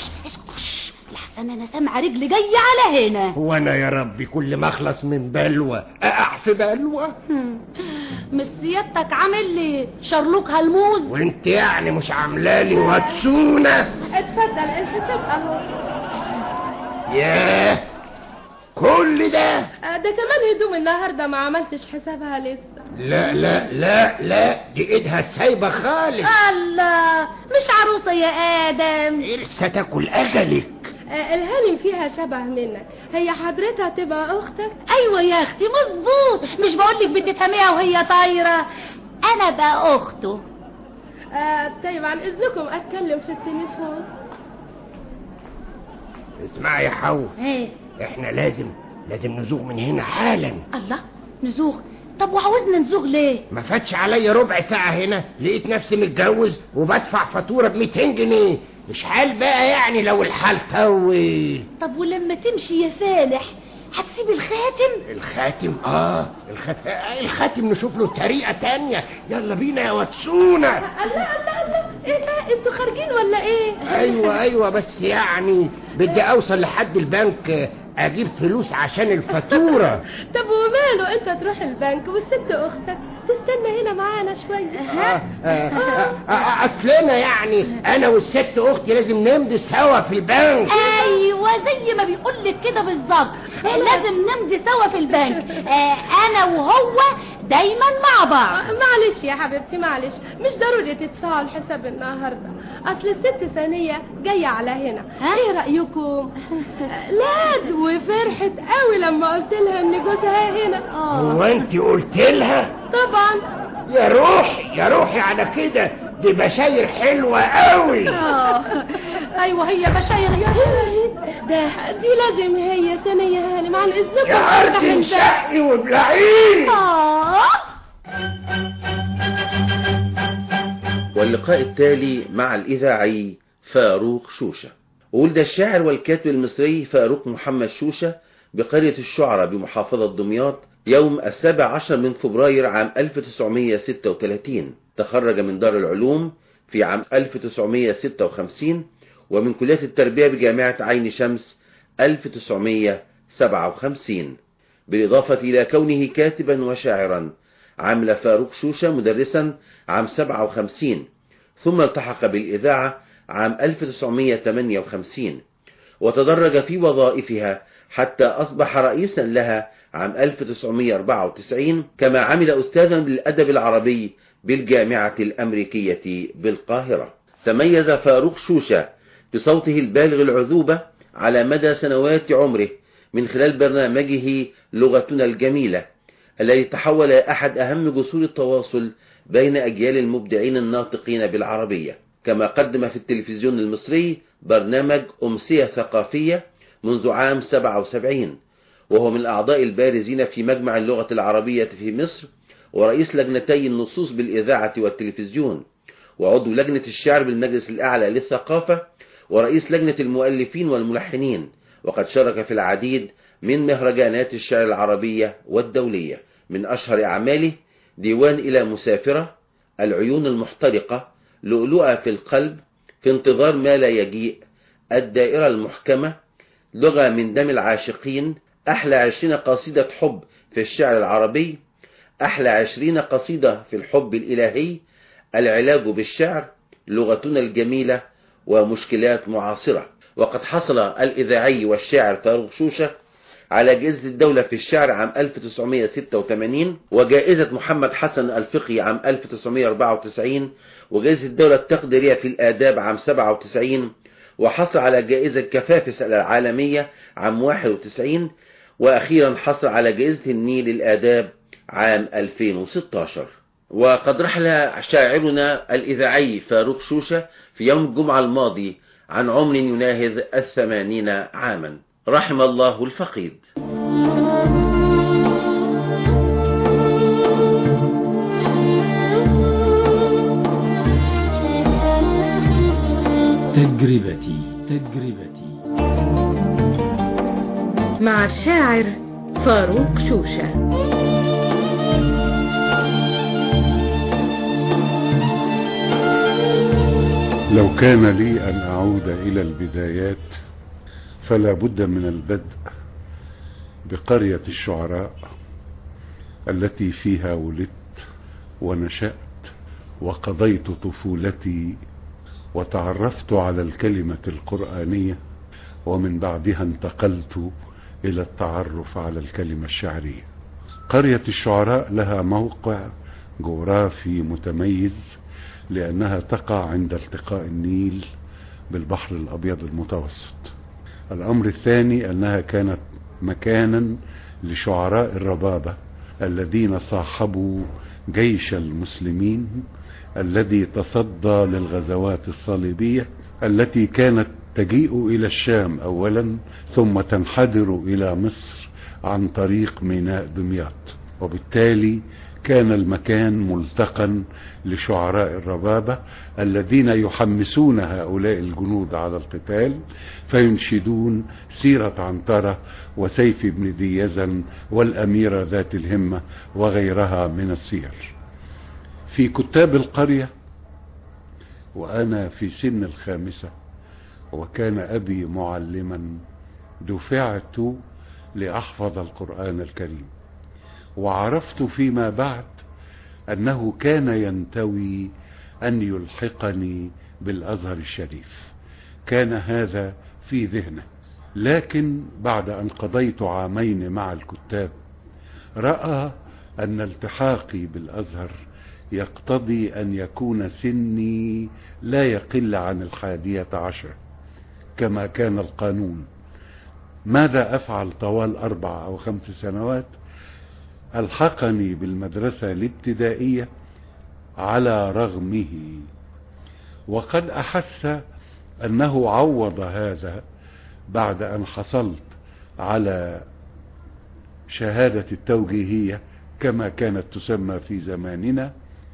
انا سامعه رجلي جايه على هنا. هو انا يا ربي كل ما اخلص من بلوى اقع في بلوى؟ مش سيادتك عامل لي شرلوك هالموز؟ وانت يعني مش عامله لي واتسونه؟ اتفضل الحساب اهو. ياه كل ده كمان هدوم النهارده ما عملتش حسابها لسه. لا لا لا لا، دي ايدها سايبه خالص. الله، مش عروسه يا ادم. لسه تاكل اجلك. الهانم فيها شبه منك، هي حضرتها تبقى اختك؟ ايوه يا اختي مظبوط، مش بقولك بتفهميها وهي طايره، انا بقى اخته. طيب عن اذنكم اتكلم في التليفون. اسمعي يا حواء، ايه؟ احنا لازم نزوغ من هنا حالا. الله، نزوغ؟ طب وعاوزنا نزوغ ليه؟ ما فاتش عليا ربع ساعه هنا لقيت نفسي متجوز وبدفع فاتوره ب200 جنيه. مش حال بقى يعني لو الحال طول. طب ولما تمشي يا فالح هتسيب الخاتم؟ الخاتم؟ الخاتم نشوف له طريقة تانية. يلا بينا يا واتسونة. الله ايه ده، انتوا خارجين ولا ايه؟ ايوه بس يعني بدي اوصل لحد البنك اجيب فلوس عشان الفاتورة. طب وماله، انت تروح البنك والست اختك تستنى هنا معانا شوية. اصلنا يعني انا والست اختي لازم نمضي سوا في البنك. ايوه زي ما بيقولك كده بالظبط، لازم نمضي سوا في البنك. انا وهو دايما مع بعض. معلش يا حبيبتي معلش، مش ضروري تدفعوا الحساب النهارده، اصل الست ثانية جاية على هنا. ايه رأيكم؟ لا وفرحت قوي لما قلت لها ان جوزها هنا. هو انت قلت لها؟ طبعا. يا روحي على كده، دي بشاير حلوة قوي. ايوه هي بشاير يا دي لازم هي ثانية هانم. عن اذنكم يا عرض شقي وبلعين. واللقاء التالي مع الإذاعي فاروق شوشة. ولد الشاعر والكاتب المصري فاروق محمد شوشة بقرية الشعراء بمحافظة دمياط يوم 17 من فبراير عام 1936. تخرج من دار العلوم في عام 1956 ومن كلية التربية بجامعة عين شمس 1957. بالإضافة إلى كونه كاتبا وشاعرا، عمل فاروق شوشة مدرسا عام 57، ثم التحق بالإذاعة عام 1958 وتدرج في وظائفها حتى أصبح رئيسا لها عام 1994. كما عمل أستاذا بالأدب العربي بالجامعة الأمريكية بالقاهرة. تميز فاروق شوشة بصوته البالغ العذوبة على مدى سنوات عمره من خلال برنامجه لغتنا الجميلة الذي تحول أحد أهم جسور التواصل بين أجيال المبدعين الناطقين بالعربية. كما قدم في التلفزيون المصري برنامج أمسية ثقافية منذ عام 77، وهو من الأعضاء البارزين في مجمع اللغة العربية في مصر ورئيس لجنتي النصوص بالإذاعة والتلفزيون، وعضو لجنة الشعر بالمجلس الأعلى للثقافة، ورئيس لجنة المؤلفين والملحنين. وقد شارك في العديد من مهرجانات الشعر العربية والدولية. من أشهر أعماله ديوان إلى مسافرة، العيون المحترقة، لؤلؤة في القلب، في انتظار ما لا يجيء، الدائرة المحكمة، لغة من دم العاشقين، أحلى 20 قصيدة حب في الشعر العربي، أحلى 20 قصيدة في الحب الإلهي، العلاج بالشعر، لغتنا الجميلة، ومشكلات معاصرة. وقد حصل الإذاعي والشاعر فاروق شوشة على جائزة الدولة في الشعر عام 1986، وجائزة محمد حسن الفقي عام 1994، وجائزة الدولة التقديرية في الآداب عام 97، وحصل على جائزة كفافس العالمية عام 91، وأخيرا حصل على جائزة النيل للآداب عام 2016. وقد رحل شاعرنا الإذاعي فاروق شوشة في يوم الجمعة الماضي عن عمر يناهز 80 عاما، رحم الله الفقيد. تجربتي مع الشاعر فاروق شوشة. لو كان لي أن أعود إلى البدايات فلا بد من البدء بقرية الشعراء التي فيها ولدت ونشأت وقضيت طفولتي وتعرفت على الكلمة القرآنية، ومن بعدها انتقلت إلى التعرف على الكلمة الشعرية. قرية الشعراء لها موقع جغرافي متميز لأنها تقع عند التقاء النيل بالبحر الأبيض المتوسط. الأمر الثاني أنها كانت مكانا لشعراء الربابة الذين صاحبوا جيش المسلمين الذي تصدى للغزوات الصليبية التي كانت تجيء إلى الشام أولا ثم تنحدر إلى مصر عن طريق ميناء دمياط، وبالتالي كان المكان ملتقا لشعراء الربابة الذين يحمسون هؤلاء الجنود على القتال، فينشدون سيرة عنترة وسيف بن ذي يزن والأميرة ذات الهمة وغيرها من السير. في كتاب القرية وأنا في سن 5 وكان أبي معلما دفعت لأحفظ القرآن الكريم، وعرفت فيما بعد أنه كان ينتوي أن يلحقني بالأزهر الشريف، كان هذا في ذهنه. لكن بعد أن قضيت 2 عام مع الكتاب رأى أن التحاقي بالأزهر يقتضي أن يكون سني لا يقل عن 11 كما كان القانون. ماذا أفعل طوال 4 أو 5 سنوات؟ ألحقني بالمدرسة الابتدائية على رغمه، وقد أحس أنه عوض هذا بعد أن حصلت على شهادة التوجيهية كما كانت تسمى في زماننا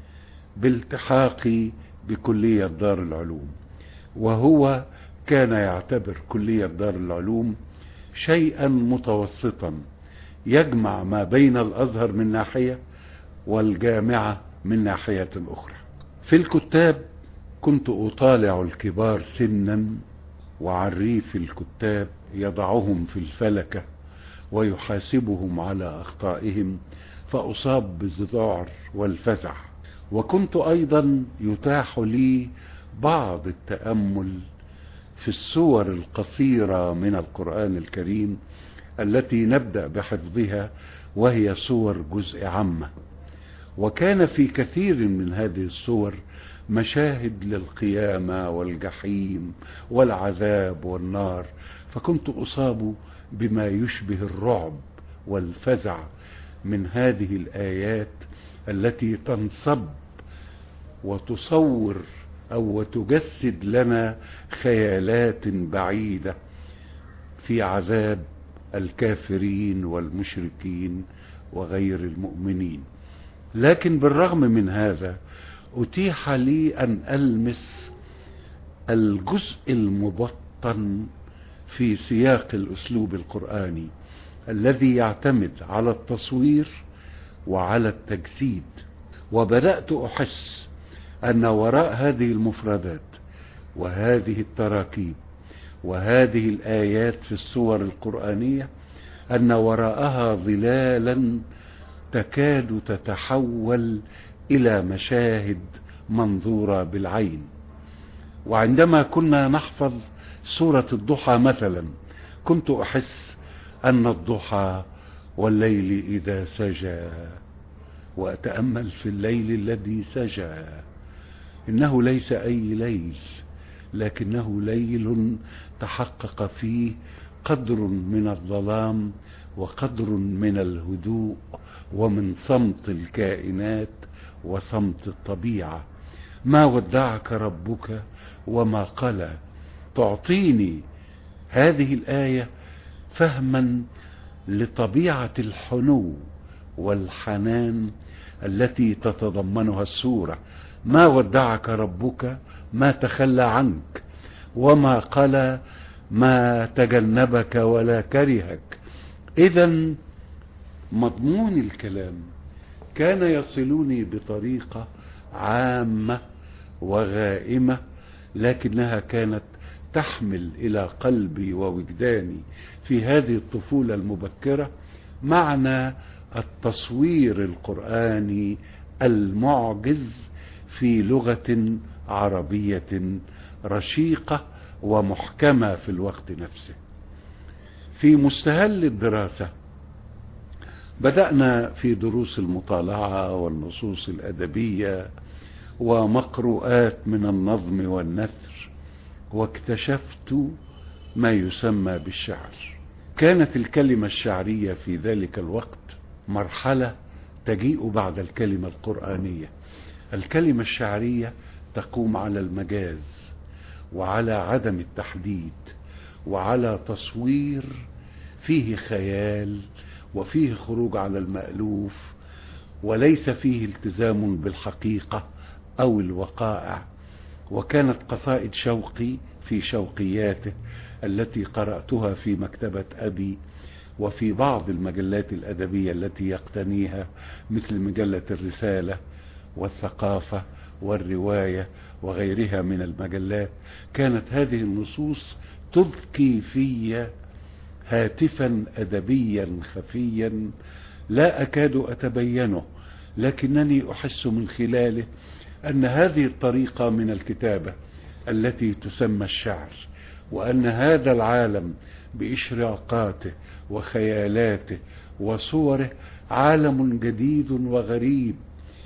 بالتحاقي بكلية دار العلوم، وهو كان يعتبر كلية دار العلوم شيئا متوسطا يجمع ما بين الأزهر من ناحية والجامعة من ناحية أخرى. في الكتاب كنت أطالع الكبار سنا وعريف الكتاب يضعهم في الفلكة ويحاسبهم على أخطائهم، فأصاب بالذعر والفزع. وكنت أيضا يتاح لي بعض التأمل في السور القصيرة من القرآن الكريم التي نبدأ بحفظها، وهي صور جزء عامة، وكان في كثير من هذه الصور مشاهد للقيامة والجحيم والعذاب والنار، فكنت أصاب بما يشبه الرعب والفزع من هذه الآيات التي تنصب وتصور أو تجسد لنا خيالات بعيدة في عذاب الكافرين والمشركين وغير المؤمنين. لكن بالرغم من هذا أتيح لي أن ألمس الجزء المبطن في سياق الأسلوب القرآني الذي يعتمد على التصوير وعلى التجسيد. وبدأت أحس أن وراء هذه المفردات وهذه التراكيب وهذه الآيات في السور القرآنية أن وراءها ظلالا تكاد تتحول إلى مشاهد منظورة بالعين. وعندما كنا نحفظ سورة الضحى مثلا كنت أحس أن الضحى والليل إذا سجى، وأتأمل في الليل الذي سجى، إنه ليس أي ليل لكنه ليل تحقق فيه قدر من الظلام وقدر من الهدوء ومن صمت الكائنات وصمت الطبيعة. ما ودعك ربك وما قلى. تعطيني هذه الآية فهما لطبيعة الحنو والحنان التي تتضمنها السورة. ما ودعك ربك ما تخلى عنك، وما قلى ما تجنبك ولا كرهك. إذن مضمون الكلام كان يصلني بطريقة عامة وغائمة، لكنها كانت تحمل إلى قلبي ووجداني في هذه الطفولة المبكرة معنى التصوير القرآني المعجز في لغة عربية رشيقة ومحكمة في الوقت نفسه. في مستهل الدراسة بدأنا في دروس المطالعة والنصوص الأدبية ومقروءات من النظم والنثر، واكتشفت ما يسمى بالشعر. كانت الكلمة الشعرية في ذلك الوقت مرحلة تجيء بعد الكلمة القرآنية. الكلمة الشعرية تقوم على المجاز وعلى عدم التحديد وعلى تصوير فيه خيال وفيه خروج على المألوف وليس فيه التزام بالحقيقة أو الوقائع. وكانت قصائد شوقي في شوقياته التي قرأتها في مكتبة أبي وفي بعض المجلات الأدبية التي يقتنيها مثل مجلة الرسالة والثقافة والرواية وغيرها من المجلات. كانت هذه النصوص تذكي في هاتفا أدبيا خفيا لا أكاد أتبينه، لكنني أحس من خلاله أن هذه الطريقة من الكتابة التي تسمى الشعر، وأن هذا العالم بإشراقاته وخيالاته وصوره عالم جديد وغريب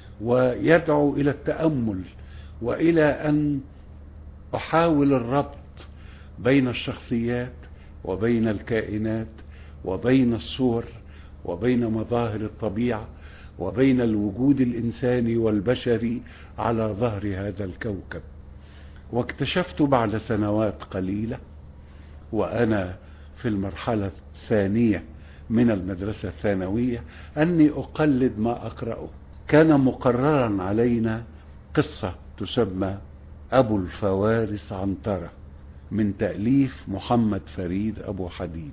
ويدعو إلى التأمل وإلى أن أحاول الربط بين الشخصيات وبين الكائنات وبين الصور وبين مظاهر الطبيعة وبين الوجود الإنساني والبشري على ظهر هذا الكوكب. واكتشفت بعد سنوات قليلة وأنا في المرحلة الثانية من المدرسة الثانوية أني أقلد ما أقرأه. كان مقررا علينا قصة تسمى أبو الفوارس عنترة من تأليف محمد فريد أبو حديد،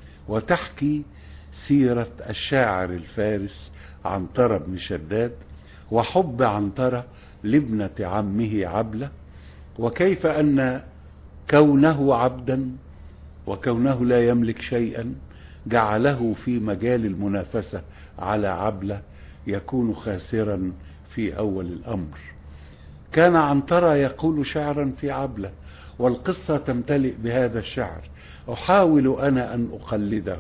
وتحكي سيرة الشاعر الفارس عنترة بن شداد وحب عنترة لابنة عمه عبلة، وكيف أن كونه عبدا وكونه لا يملك شيئا جعله في مجال المنافسة على عبلة يكون خاسرا في أول الأمر. كان عنترة يقول شعرا في عبلة والقصة تمتلئ بهذا الشعر. أحاول أنا أن أقلده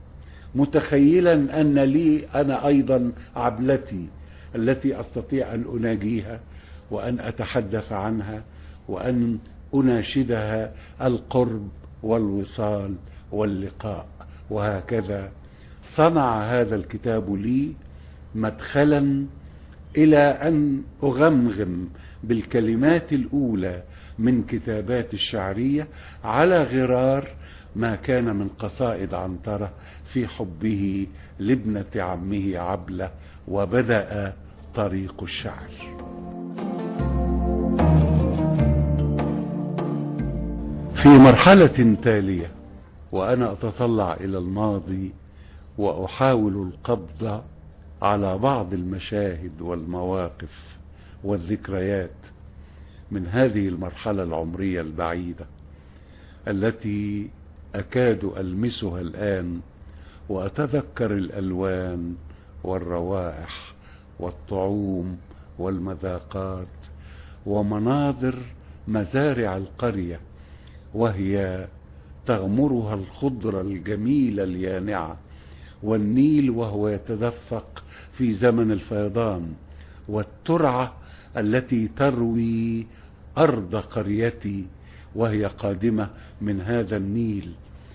متخيلا أن لي أنا أيضا عبلتي التي أستطيع أن أناجيها وأن أتحدث عنها وأن أناشدها القرب والوصال واللقاء. وهكذا صنع هذا الكتاب لي مدخلا إلى أن أغمغم بالكلمات الأولى من كتابات الشعرية على غرار ما كان من قصائد عنترة في حبه لابنة عمه عبلة. وبدأ طريق الشعر. في مرحلة تالية وأنا أتطلع إلى الماضي وأحاول القبض على بعض المشاهد والمواقف والذكريات من هذه المرحلة العمرية البعيدة التي أكاد ألمسها الآن، وأتذكر الألوان والروائح والطعوم والمذاقات ومناظر مزارع القرية وهي تغمرها الخضرة الجميلة اليانعة، والنيل وهو يتدفق في زمن الفيضان، والترعة التي تروي أرض قريتي وهي قادمة من هذا النيل،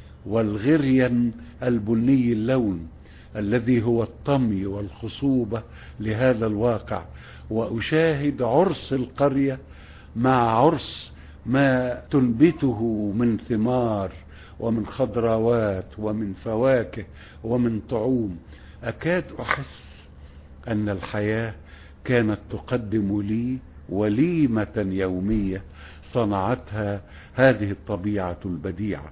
والغريان البني اللون الذي هو الطمي والخصوبة لهذا الواقع، وأشاهد عرس القرية مع عرس ما تنبته من ثمار ومن خضروات ومن فواكه ومن طعوم. أكاد أحس أن الحياة كانت تقدم لي وليمة يومية صنعتها هذه الطبيعة البديعة.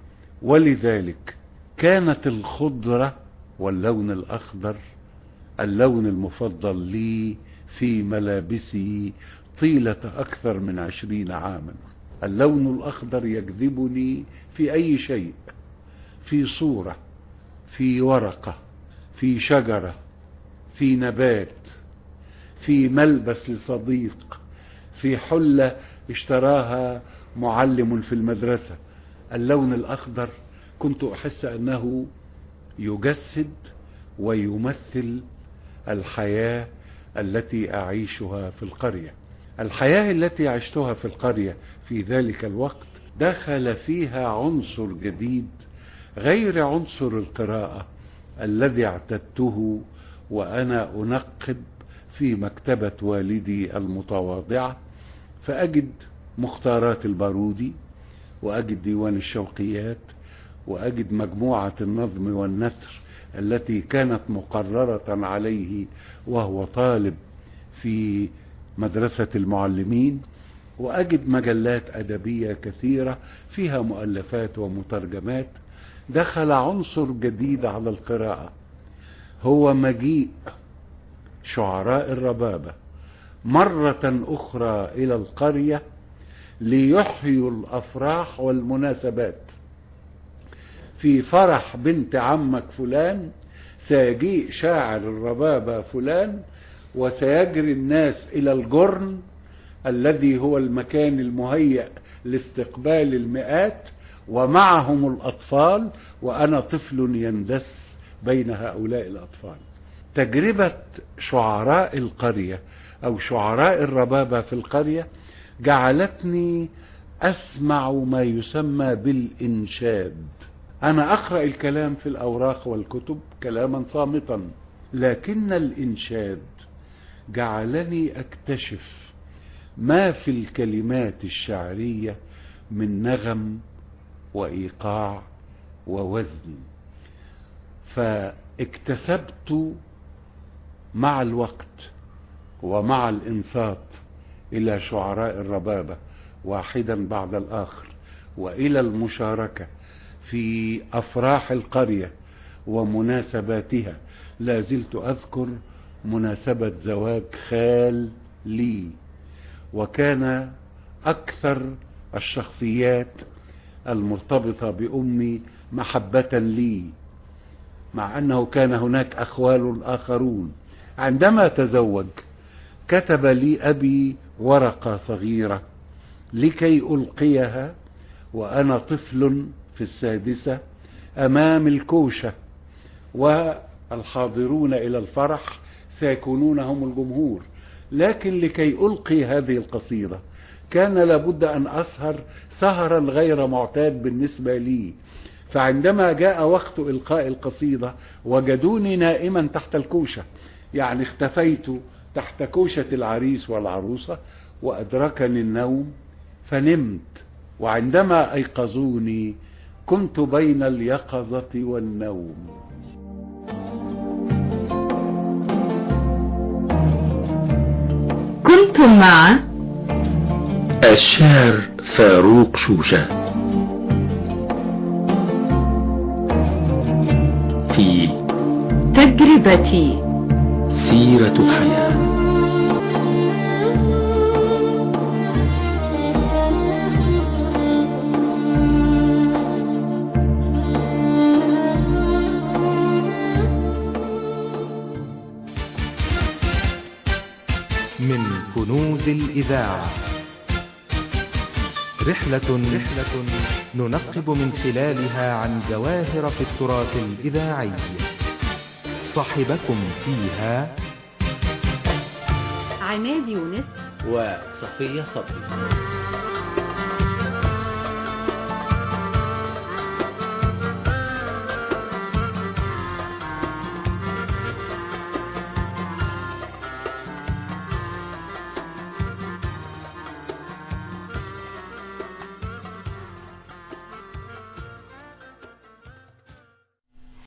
ولذلك كانت الخضرة واللون الأخضر اللون المفضل لي في ملابسي طيلة أكثر من 20 عاما. اللون الأخضر يجذبني في أي شيء، في صورة، في ورقة، في شجرة، في نبات، في ملبس لصديق، في حلة اشتراها معلم في المدرسة. اللون الأخضر كنت أحس أنه يجسد ويمثل الحياة التي أعيشها في القرية. الحياة التي عشتها في القرية في ذلك الوقت دخل فيها عنصر جديد غير عنصر القراءة الذي اعتدته وأنا أنقب في مكتبة والدي المتواضعة، فأجد مختارات البارودي، وأجد ديوان الشوقيات، وأجد مجموعة النظم والنثر التي كانت مقررة عليه وهو طالب في مدرسة المعلمين، وأجد مجلات أدبية كثيرة فيها مؤلفات ومترجمات. دخل عنصر جديد على القراءة هو مجيء شعراء الربابة مرة أخرى إلى القرية ليحيوا الأفراح والمناسبات. في فرح بنت عمك فلان سيجيء شاعر الربابة فلان، وسيجري الناس إلى الجرن الذي هو المكان المهيأ لاستقبال المئات، ومعهم الأطفال، وأنا طفل يندس بين هؤلاء الأطفال. تجربة شعراء القرية أو شعراء الربابة في القرية جعلتني أسمع ما يسمى بالإنشاد. أنا أقرأ الكلام في الأوراق والكتب كلاما صامتا، لكن الإنشاد جعلني أكتشف ما في الكلمات الشعرية من نغم وإيقاع ووزن. فاكتسبت مع الوقت ومع الإنصات إلى شعراء الربابة واحدا بعد الآخر، وإلى المشاركة في أفراح القرية ومناسباتها. لا زلت أذكر مناسبة زواج خال لي، وكان أكثر الشخصيات المرتبطة بأمي محبة لي، مع أنه كان هناك أخوال آخرون. عندما تزوج كتب لي أبي ورقة صغيرة لكي ألقيها وأنا طفل في السادسة أمام الكوشة، والحاضرون إلى الفرح سيكونون هم الجمهور. لكن لكي ألقي هذه القصيدة كان لابد أن أسهر سهرا غير معتاد بالنسبة لي، فعندما جاء وقت إلقاء القصيدة وجدوني نائما تحت الكوشة، يعني اختفيت تحت كوشة العريس والعروسة وأدركني النوم فنمت. وعندما أيقظوني كنت بين اليقظة والنوم. أنتم مع الشاعر فاروق شوشة في تجربتي سيرة حياة. من كنوز الإذاعة رحلة ننقب من خلالها عن جواهر في التراث الإذاعي. صاحبكم فيها عماد يونس وصفية صبري.